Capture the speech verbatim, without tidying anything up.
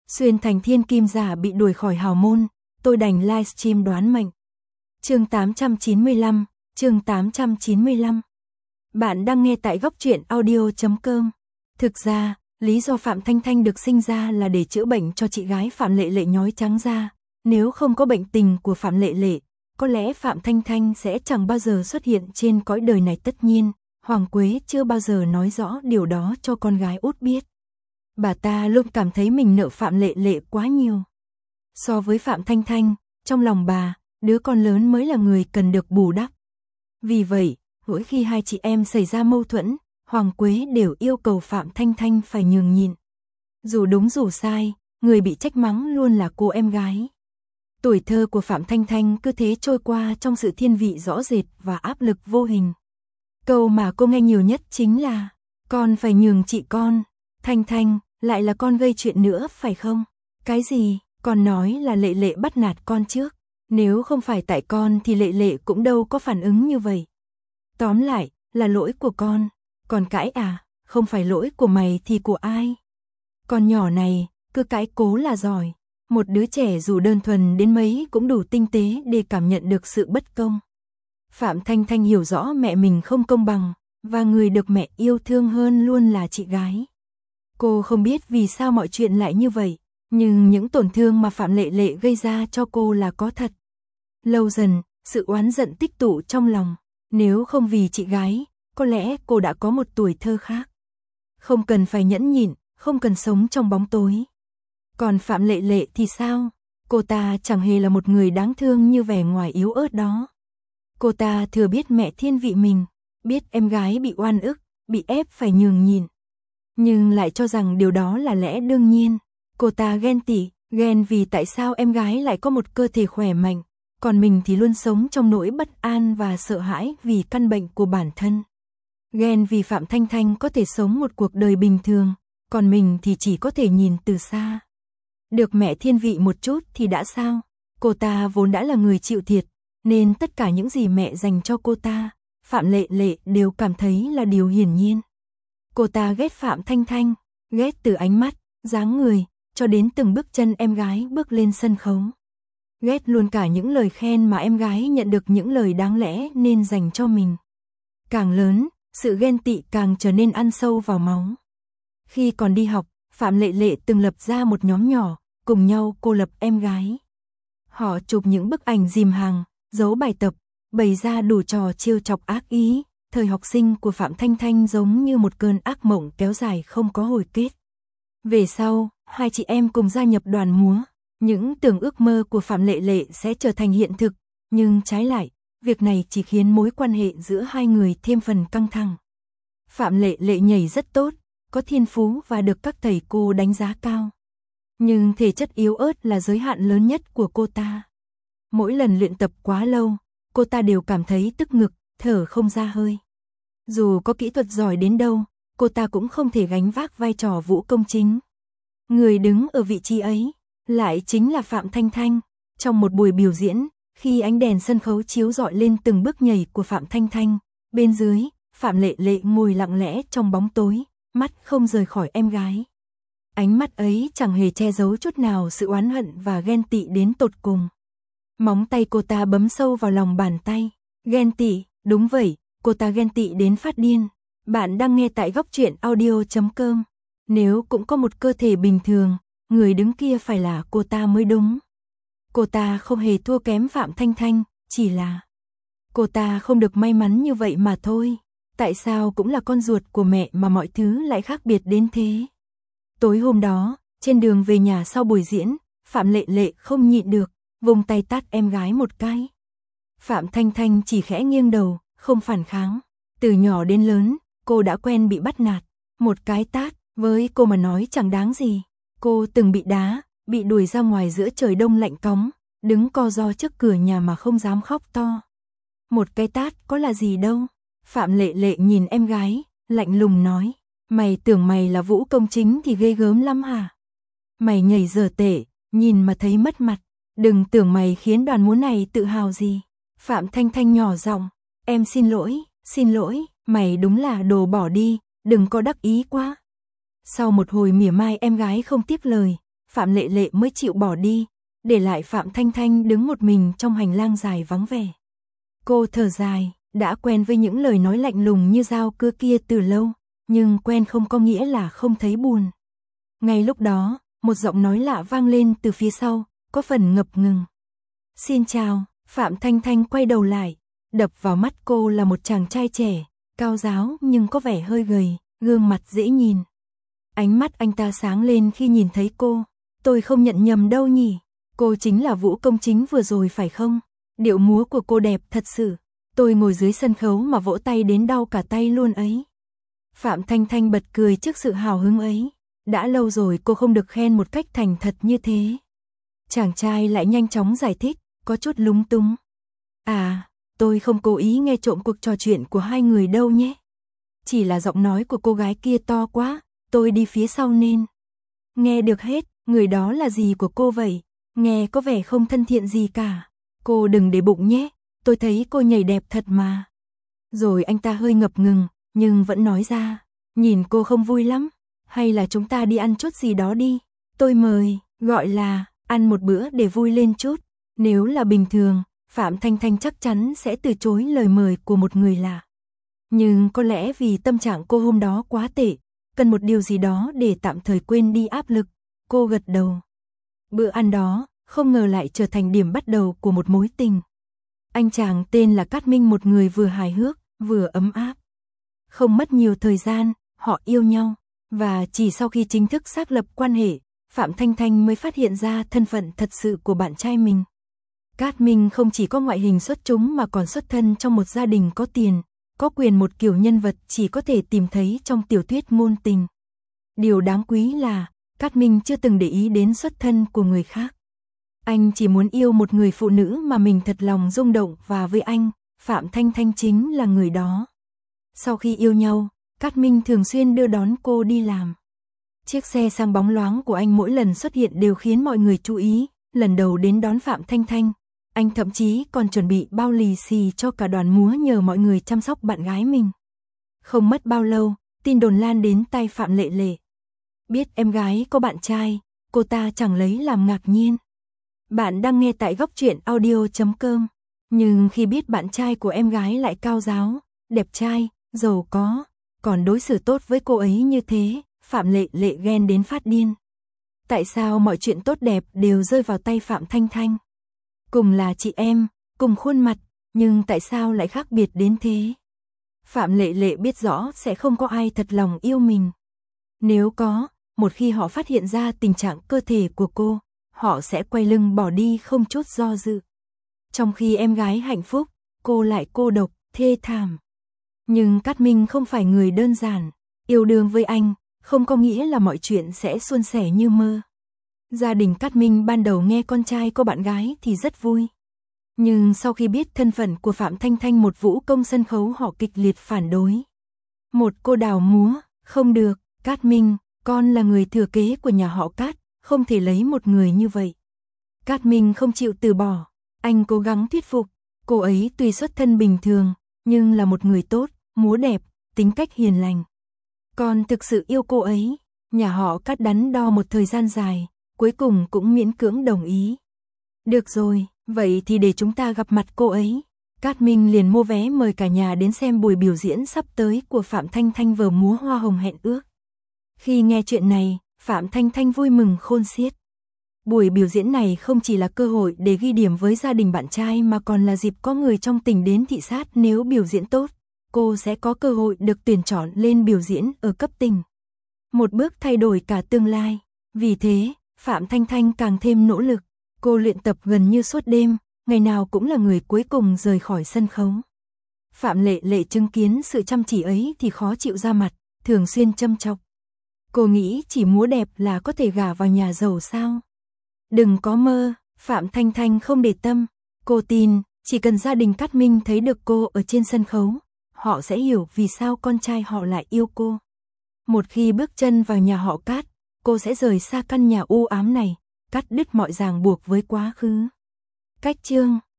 Xuyên thành thiên kim giả bị đuổi khỏi hào môn, tôi đành livestream đoán mệnh. Chương tám trăm chín mươi lăm, chương tám trăm chín mươi lăm. Bạn đang nghe tại góc truyện audio chấm com. Thực ra, lý do Phạm Thanh Thanh được sinh ra là để chữa bệnh cho chị gái Phạm Lệ Lệ nhói trắng da. Nếu không có bệnh tình của Phạm Lệ Lệ, có lẽ Phạm Thanh Thanh sẽ chẳng bao giờ xuất hiện trên cõi đời này. Tất nhiên, Hoàng Quế chưa bao giờ nói rõ điều đó cho con gái út biết. Bà ta luôn cảm thấy mình nợ Phạm Lệ Lệ quá nhiều. So với Phạm Thanh Thanh, trong lòng bà, đứa con lớn mới là người cần được bù đắp. Vì vậy, mỗi khi hai chị em xảy ra mâu thuẫn, Hoàng Quế đều yêu cầu Phạm Thanh Thanh phải nhường nhịn. Dù đúng dù sai, người bị trách mắng luôn là cô em gái. Tuổi thơ của Phạm Thanh Thanh cứ thế trôi qua trong sự thiên vị rõ rệt và áp lực vô hình. Câu mà cô nghe nhiều nhất chính là, con phải nhường chị con. Thanh Thanh, lại là con gây chuyện nữa phải không? Cái gì? Con nói là Lệ Lệ bắt nạt con trước. Nếu không phải tại con thì Lệ Lệ cũng đâu có phản ứng như vậy. Tóm lại, là lỗi của con. Con cãi à? Không phải lỗi của mày thì của ai? Con nhỏ này, cứ cãi cố là giỏi. Một đứa trẻ dù đơn thuần đến mấy cũng đủ tinh tế để cảm nhận được sự bất công. Phạm Thanh Thanh hiểu rõ mẹ mình không công bằng, và người được mẹ yêu thương hơn luôn là chị gái. Cô không biết vì sao mọi chuyện lại như vậy, nhưng những tổn thương mà Phạm Lệ Lệ gây ra cho cô là có thật. Lâu dần, sự oán giận tích tụ trong lòng. Nếu không vì chị gái, có lẽ cô đã có một tuổi thơ khác. Không cần phải nhẫn nhịn, không cần sống trong bóng tối. Còn Phạm Lệ Lệ thì sao? Cô ta chẳng hề là một người đáng thương như vẻ ngoài yếu ớt đó. Cô ta thừa biết mẹ thiên vị mình, biết em gái bị oan ức, bị ép phải nhường nhịn. Nhưng lại cho rằng điều đó là lẽ đương nhiên. Cô ta ghen tị, ghen vì tại sao em gái lại có một cơ thể khỏe mạnh, còn mình thì luôn sống trong nỗi bất an và sợ hãi vì căn bệnh của bản thân. Ghen vì Phạm Thanh Thanh có thể sống một cuộc đời bình thường, còn mình thì chỉ có thể nhìn từ xa. Được mẹ thiên vị một chút thì đã sao? Cô ta vốn đã là người chịu thiệt, nên tất cả những gì mẹ dành cho cô ta, Phạm Lệ Lệ đều cảm thấy là điều hiển nhiên. Cô ta ghét Phạm Thanh Thanh, ghét từ ánh mắt, dáng người, cho đến từng bước chân em gái bước lên sân khấu. Ghét luôn cả những lời khen mà em gái nhận được những lời đáng lẽ nên dành cho mình. Càng lớn, sự ghen tị càng trở nên ăn sâu vào máu. Khi còn đi học, Phạm Lệ Lệ từng lập ra một nhóm nhỏ, cùng nhau cô lập em gái. Họ chụp những bức ảnh dìm hàng, giấu bài tập, bày ra đủ trò trêu chọc ác ý. Thời học sinh của Phạm Thanh Thanh giống như một cơn ác mộng kéo dài không có hồi kết. Về sau, hai chị em cùng gia nhập đoàn múa. Những tưởng ước mơ của Phạm Lệ Lệ sẽ trở thành hiện thực, nhưng trái lại, việc này chỉ khiến mối quan hệ giữa hai người thêm phần căng thẳng. Phạm Lệ Lệ nhảy rất tốt, có thiên phú và được các thầy cô đánh giá cao. Nhưng thể chất yếu ớt là giới hạn lớn nhất của cô ta. Mỗi lần luyện tập quá lâu, cô ta đều cảm thấy tức ngực, thở không ra hơi. Dù có kỹ thuật giỏi đến đâu, cô ta cũng không thể gánh vác vai trò vũ công chính. Người đứng ở vị trí ấy lại chính là Phạm Thanh Thanh. Trong một buổi biểu diễn, khi ánh đèn sân khấu chiếu rọi lên từng bước nhảy của Phạm Thanh Thanh, bên dưới, Phạm Lệ Lệ ngồi lặng lẽ trong bóng tối, mắt không rời khỏi em gái. Ánh mắt ấy chẳng hề che giấu chút nào sự oán hận và ghen tị đến tột cùng. Móng tay cô ta bấm sâu vào lòng bàn tay. Ghen tị, đúng vậy, cô ta ghen tị đến phát điên. Bạn đang nghe tại góc truyện audio chấm com. Nếu cũng có một cơ thể bình thường, người đứng kia phải là cô ta mới đúng. Cô ta không hề thua kém Phạm Thanh Thanh, chỉ là cô ta không được may mắn như vậy mà thôi. Tại sao cũng là con ruột của mẹ mà mọi thứ lại khác biệt đến thế? Tối hôm đó, trên đường về nhà sau buổi diễn, Phạm Lệ Lệ không nhịn được, vùng tay tát em gái một cái. Phạm Thanh Thanh chỉ khẽ nghiêng đầu, không phản kháng. Từ nhỏ đến lớn, cô đã quen bị bắt nạt. Một cái tát, với cô mà nói chẳng đáng gì. Cô từng bị đá, bị đuổi ra ngoài giữa trời đông lạnh cóng, đứng co ro trước cửa nhà mà không dám khóc to. Một cái tát có là gì đâu. Phạm Lệ Lệ nhìn em gái, lạnh lùng nói, mày tưởng mày là vũ công chính thì ghê gớm lắm hả? Mày nhảy dở tệ, nhìn mà thấy mất mặt. Đừng tưởng mày khiến đoàn múa này tự hào gì. Phạm Thanh Thanh nhỏ giọng, em xin lỗi, xin lỗi, mày đúng là đồ bỏ đi, đừng có đắc ý quá. Sau một hồi mỉa mai em gái không tiếp lời, Phạm Lệ Lệ mới chịu bỏ đi, để lại Phạm Thanh Thanh đứng một mình trong hành lang dài vắng vẻ. Cô thở dài, đã quen với những lời nói lạnh lùng như dao cưa kia từ lâu, nhưng quen không có nghĩa là không thấy buồn. Ngay lúc đó, một giọng nói lạ vang lên từ phía sau, có phần ngập ngừng. Xin chào, Phạm Thanh Thanh quay đầu lại, đập vào mắt cô là một chàng trai trẻ, cao ráo nhưng có vẻ hơi gầy, gương mặt dễ nhìn. Ánh mắt anh ta sáng lên khi nhìn thấy cô. Tôi không nhận nhầm đâu nhỉ, cô chính là Vũ Công Chính vừa rồi phải không? Điệu múa của cô đẹp thật sự, tôi ngồi dưới sân khấu mà vỗ tay đến đau cả tay luôn ấy. Phạm Thanh Thanh bật cười trước sự hào hứng ấy, đã lâu rồi cô không được khen một cách thành thật như thế. Chàng trai lại nhanh chóng giải thích, có chút lúng túng. À, tôi không cố ý nghe trộm cuộc trò chuyện của hai người đâu nhé. Chỉ là giọng nói của cô gái kia to quá, tôi đi phía sau nên nghe được hết. Người đó là gì của cô vậy? Nghe có vẻ không thân thiện gì cả. Cô đừng để bụng nhé, tôi thấy cô nhảy đẹp thật mà. Rồi anh ta hơi ngập ngừng, nhưng vẫn nói ra, nhìn cô không vui lắm, hay là chúng ta đi ăn chút gì đó đi. Tôi mời, gọi là, ăn một bữa để vui lên chút. Nếu là bình thường, Phạm Thanh Thanh chắc chắn sẽ từ chối lời mời của một người lạ. Nhưng có lẽ vì tâm trạng cô hôm đó quá tệ, cần một điều gì đó để tạm thời quên đi áp lực. Cô gật đầu. Bữa ăn đó, không ngờ lại trở thành điểm bắt đầu của một mối tình. Anh chàng tên là Cát Minh, một người vừa hài hước, vừa ấm áp. Không mất nhiều thời gian, họ yêu nhau. Và chỉ sau khi chính thức xác lập quan hệ, Phạm Thanh Thanh mới phát hiện ra thân phận thật sự của bạn trai mình. Cát Minh không chỉ có ngoại hình xuất chúng mà còn xuất thân trong một gia đình có tiền, có quyền, một kiểu nhân vật chỉ có thể tìm thấy trong tiểu thuyết ngôn tình. Điều đáng quý là Cát Minh chưa từng để ý đến xuất thân của người khác. Anh chỉ muốn yêu một người phụ nữ mà mình thật lòng rung động, và với anh, Phạm Thanh Thanh chính là người đó. Sau khi yêu nhau, Cát Minh thường xuyên đưa đón cô đi làm. Chiếc xe sang bóng loáng của anh mỗi lần xuất hiện đều khiến mọi người chú ý. Lần đầu đến đón Phạm Thanh Thanh, anh thậm chí còn chuẩn bị bao lì xì cho cả đoàn múa nhờ mọi người chăm sóc bạn gái mình. Không mất bao lâu, tin đồn lan đến tay Phạm Lệ Lệ. Biết em gái có bạn trai, cô ta chẳng lấy làm ngạc nhiên. Bạn đang nghe tại góc truyện audio chấm com. Nhưng khi biết bạn trai của em gái lại cao ráo, đẹp trai, giàu có, còn đối xử tốt với cô ấy như thế, Phạm Lệ Lệ ghen đến phát điên. Tại sao mọi chuyện tốt đẹp đều rơi vào tay Phạm Thanh Thanh? Cùng là chị em, cùng khuôn mặt, nhưng tại sao lại khác biệt đến thế? Phạm Lệ Lệ biết rõ sẽ không có ai thật lòng yêu mình. Nếu có, một khi họ phát hiện ra tình trạng cơ thể của cô, họ sẽ quay lưng bỏ đi không chút do dự. Trong khi em gái hạnh phúc, cô lại cô độc, thê thảm. Nhưng Cát Minh không phải người đơn giản, yêu đương với anh không có nghĩa là mọi chuyện sẽ suôn sẻ như mơ. Gia đình Cát Minh ban đầu nghe con trai có bạn gái thì rất vui. Nhưng sau khi biết thân phận của Phạm Thanh Thanh, một vũ công sân khấu, họ kịch liệt phản đối. Một cô đào múa, không được, Cát Minh, con là người thừa kế của nhà họ Cát, không thể lấy một người như vậy. Cát Minh không chịu từ bỏ, anh cố gắng thuyết phục, cô ấy tuy xuất thân bình thường, nhưng là một người tốt, múa đẹp, tính cách hiền lành. Con thực sự yêu cô ấy, nhà họ Cát đắn đo một thời gian dài, cuối cùng cũng miễn cưỡng đồng ý. Được rồi, vậy thì để chúng ta gặp mặt cô ấy. Cát Minh liền mua vé mời cả nhà đến xem buổi biểu diễn sắp tới của Phạm Thanh Thanh, vở múa Hoa Hồng Hẹn Ước. Khi nghe chuyện này, Phạm Thanh Thanh vui mừng khôn xiết. Buổi biểu diễn này không chỉ là cơ hội để ghi điểm với gia đình bạn trai mà còn là dịp có người trong tỉnh đến thị sát. Nếu biểu diễn tốt, cô sẽ có cơ hội được tuyển chọn lên biểu diễn ở cấp tỉnh. Một bước thay đổi cả tương lai. Vì thế, Phạm Thanh Thanh càng thêm nỗ lực. Cô luyện tập gần như suốt đêm, ngày nào cũng là người cuối cùng rời khỏi sân khấu. Phạm Lệ Lệ chứng kiến sự chăm chỉ ấy thì khó chịu ra mặt, thường xuyên châm chọc. Cô nghĩ chỉ múa đẹp là có thể gả vào nhà giàu sao? Đừng có mơ, Phạm Thanh Thanh không để tâm. Cô tin, chỉ cần gia đình Cát Minh thấy được cô ở trên sân khấu, họ sẽ hiểu vì sao con trai họ lại yêu cô. Một khi bước chân vào nhà họ Cát, cô sẽ rời xa căn nhà u ám này, cắt đứt mọi ràng buộc với quá khứ. Cách chương